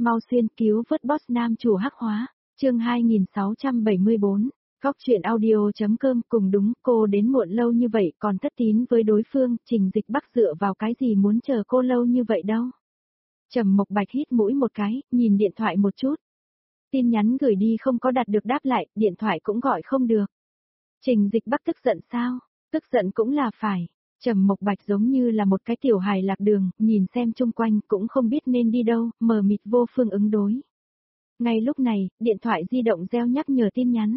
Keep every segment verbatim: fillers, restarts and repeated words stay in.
mau xuyên cứu vớt boss nam chủ hắc hóa, chương hai nghìn sáu trăm bảy mươi bốn, góc chuyện audio.com cùng đúng cô đến muộn lâu như vậy còn thất tín với đối phương, Trình Dịch Bắc dựa vào cái gì muốn chờ cô lâu như vậy đâu. Trầm Mộc Bạch hít mũi một cái, nhìn điện thoại một chút. Tin nhắn gửi đi không có đạt được đáp lại, điện thoại cũng gọi không được. Trình Dịch Bắc tức giận sao? Tức giận cũng là phải. Trầm Mộc Bạch giống như là một cái tiểu hài lạc đường, nhìn xem chung quanh cũng không biết nên đi đâu, mờ mịt vô phương ứng đối. Ngay lúc này, điện thoại di động reo nhắc nhở tin nhắn.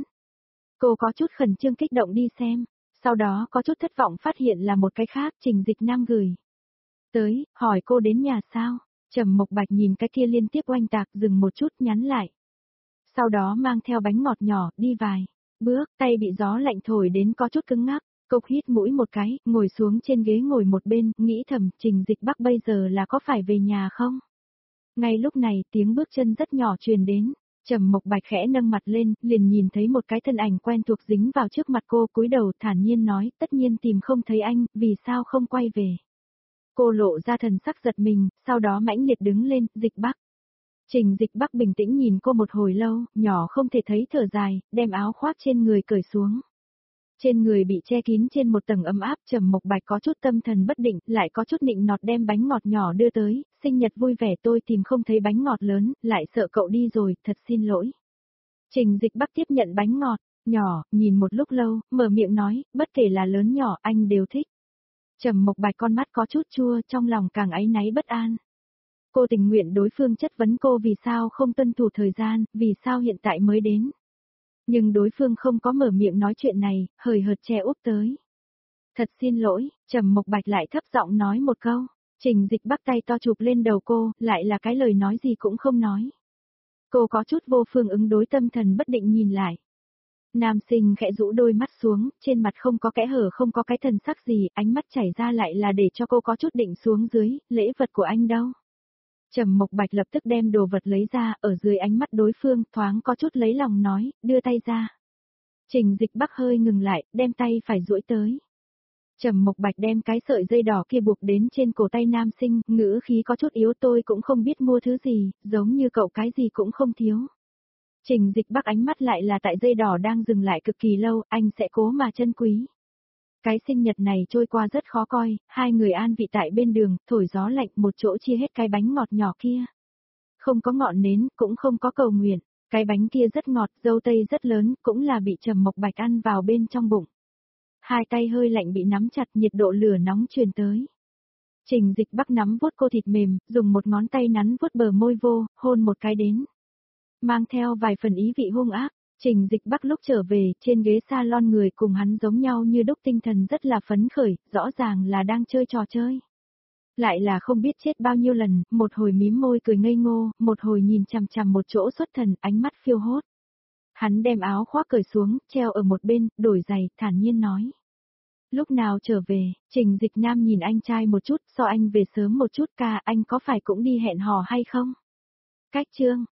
Cô có chút khẩn trương kích động đi xem, sau đó có chút thất vọng phát hiện là một cái khác, Trình Dịch Nam gửi. Tới, hỏi cô đến nhà sao? Trầm Mộc Bạch nhìn cái kia liên tiếp oanh tạc dừng một chút nhắn lại. Sau đó mang theo bánh ngọt nhỏ, đi vài bước, tay bị gió lạnh thổi đến có chút cứng ngắc. Cục hít mũi một cái, ngồi xuống trên ghế ngồi một bên, nghĩ thầm, Trình Dịch Bắc bây giờ là có phải về nhà không? Ngay lúc này, tiếng bước chân rất nhỏ truyền đến, Trầm Mộc Bạch khẽ nâng mặt lên, liền nhìn thấy một cái thân ảnh quen thuộc dính vào trước mặt cô, cúi đầu thản nhiên nói, tất nhiên tìm không thấy anh, vì sao không quay về? Cô lộ ra thần sắc giật mình, sau đó mãnh liệt đứng lên, Dịch Bắc. Trình Dịch Bắc bình tĩnh nhìn cô một hồi lâu, nhỏ không thể thấy thở dài, đem áo khoác trên người cởi xuống. Trên người bị che kín trên một tầng ấm áp, Trầm Mộc Bạch có chút tâm thần bất định, lại có chút nịnh nọt đem bánh ngọt nhỏ đưa tới, sinh nhật vui vẻ tôi tìm không thấy bánh ngọt lớn, lại sợ cậu đi rồi, thật xin lỗi. Trình Dịch Bắc tiếp nhận bánh ngọt, nhỏ, nhìn một lúc lâu, mở miệng nói, bất kể là lớn nhỏ anh đều thích. Trầm Mộc Bạch con mắt có chút chua, trong lòng càng áy náy bất an. Cô tình nguyện đối phương chất vấn cô vì sao không tuân thủ thời gian, vì sao hiện tại mới đến. Nhưng đối phương không có mở miệng nói chuyện này, hời hợt che úp tới. Thật xin lỗi, Trầm Mộc Bạch lại thấp giọng nói một câu. Trình Dịch Bắc tay to chụp lên đầu cô, lại là cái lời nói gì cũng không nói. Cô có chút vô phương ứng đối, tâm thần bất định nhìn lại. Nam sinh khẽ rũ đôi mắt xuống, trên mặt không có kẽ hở, không có cái thần sắc gì, ánh mắt chảy ra lại là để cho cô có chút định xuống dưới, lễ vật của anh đâu? Trầm Mộc Bạch lập tức đem đồ vật lấy ra, ở dưới ánh mắt đối phương, thoáng có chút lấy lòng nói, đưa tay ra. Trình Dịch Bắc hơi ngừng lại, đem tay phải duỗi tới. Trầm Mộc Bạch đem cái sợi dây đỏ kia buộc đến trên cổ tay nam sinh, ngữ khí có chút yếu, tôi cũng không biết mua thứ gì, giống như cậu cái gì cũng không thiếu. Trình Dịch Bắc ánh mắt lại là tại dây đỏ đang dừng lại cực kỳ lâu, anh sẽ cố mà trân quý. Cái sinh nhật này trôi qua rất khó coi, hai người an vị tại bên đường, thổi gió lạnh, một chỗ chia hết cái bánh ngọt nhỏ kia. Không có ngọn nến, cũng không có cầu nguyện, cái bánh kia rất ngọt, dâu tây rất lớn, cũng là bị Trầm Mộc Bạch ăn vào bên trong bụng. Hai tay hơi lạnh bị nắm chặt, nhiệt độ lửa nóng truyền tới. Trình Dịch Bắc nắm vuốt cô thịt mềm, dùng một ngón tay nắn vuốt bờ môi vô, hôn một cái đến. Mang theo vài phần ý vị hung ác. Trình Dịch Bắc lúc trở về, trên ghế salon người cùng hắn giống nhau như đúc, tinh thần rất là phấn khởi, rõ ràng là đang chơi trò chơi. Lại là không biết chết bao nhiêu lần, một hồi mím môi cười ngây ngô, một hồi nhìn chằm chằm một chỗ xuất thần, ánh mắt phiêu hốt. Hắn đem áo khoác cởi xuống, treo ở một bên, đổi giày, thản nhiên nói. Lúc nào trở về, Trình Dịch Nam nhìn anh trai một chút, so anh về sớm một chút, ca, anh có phải cũng đi hẹn hò hay không? Cách chương.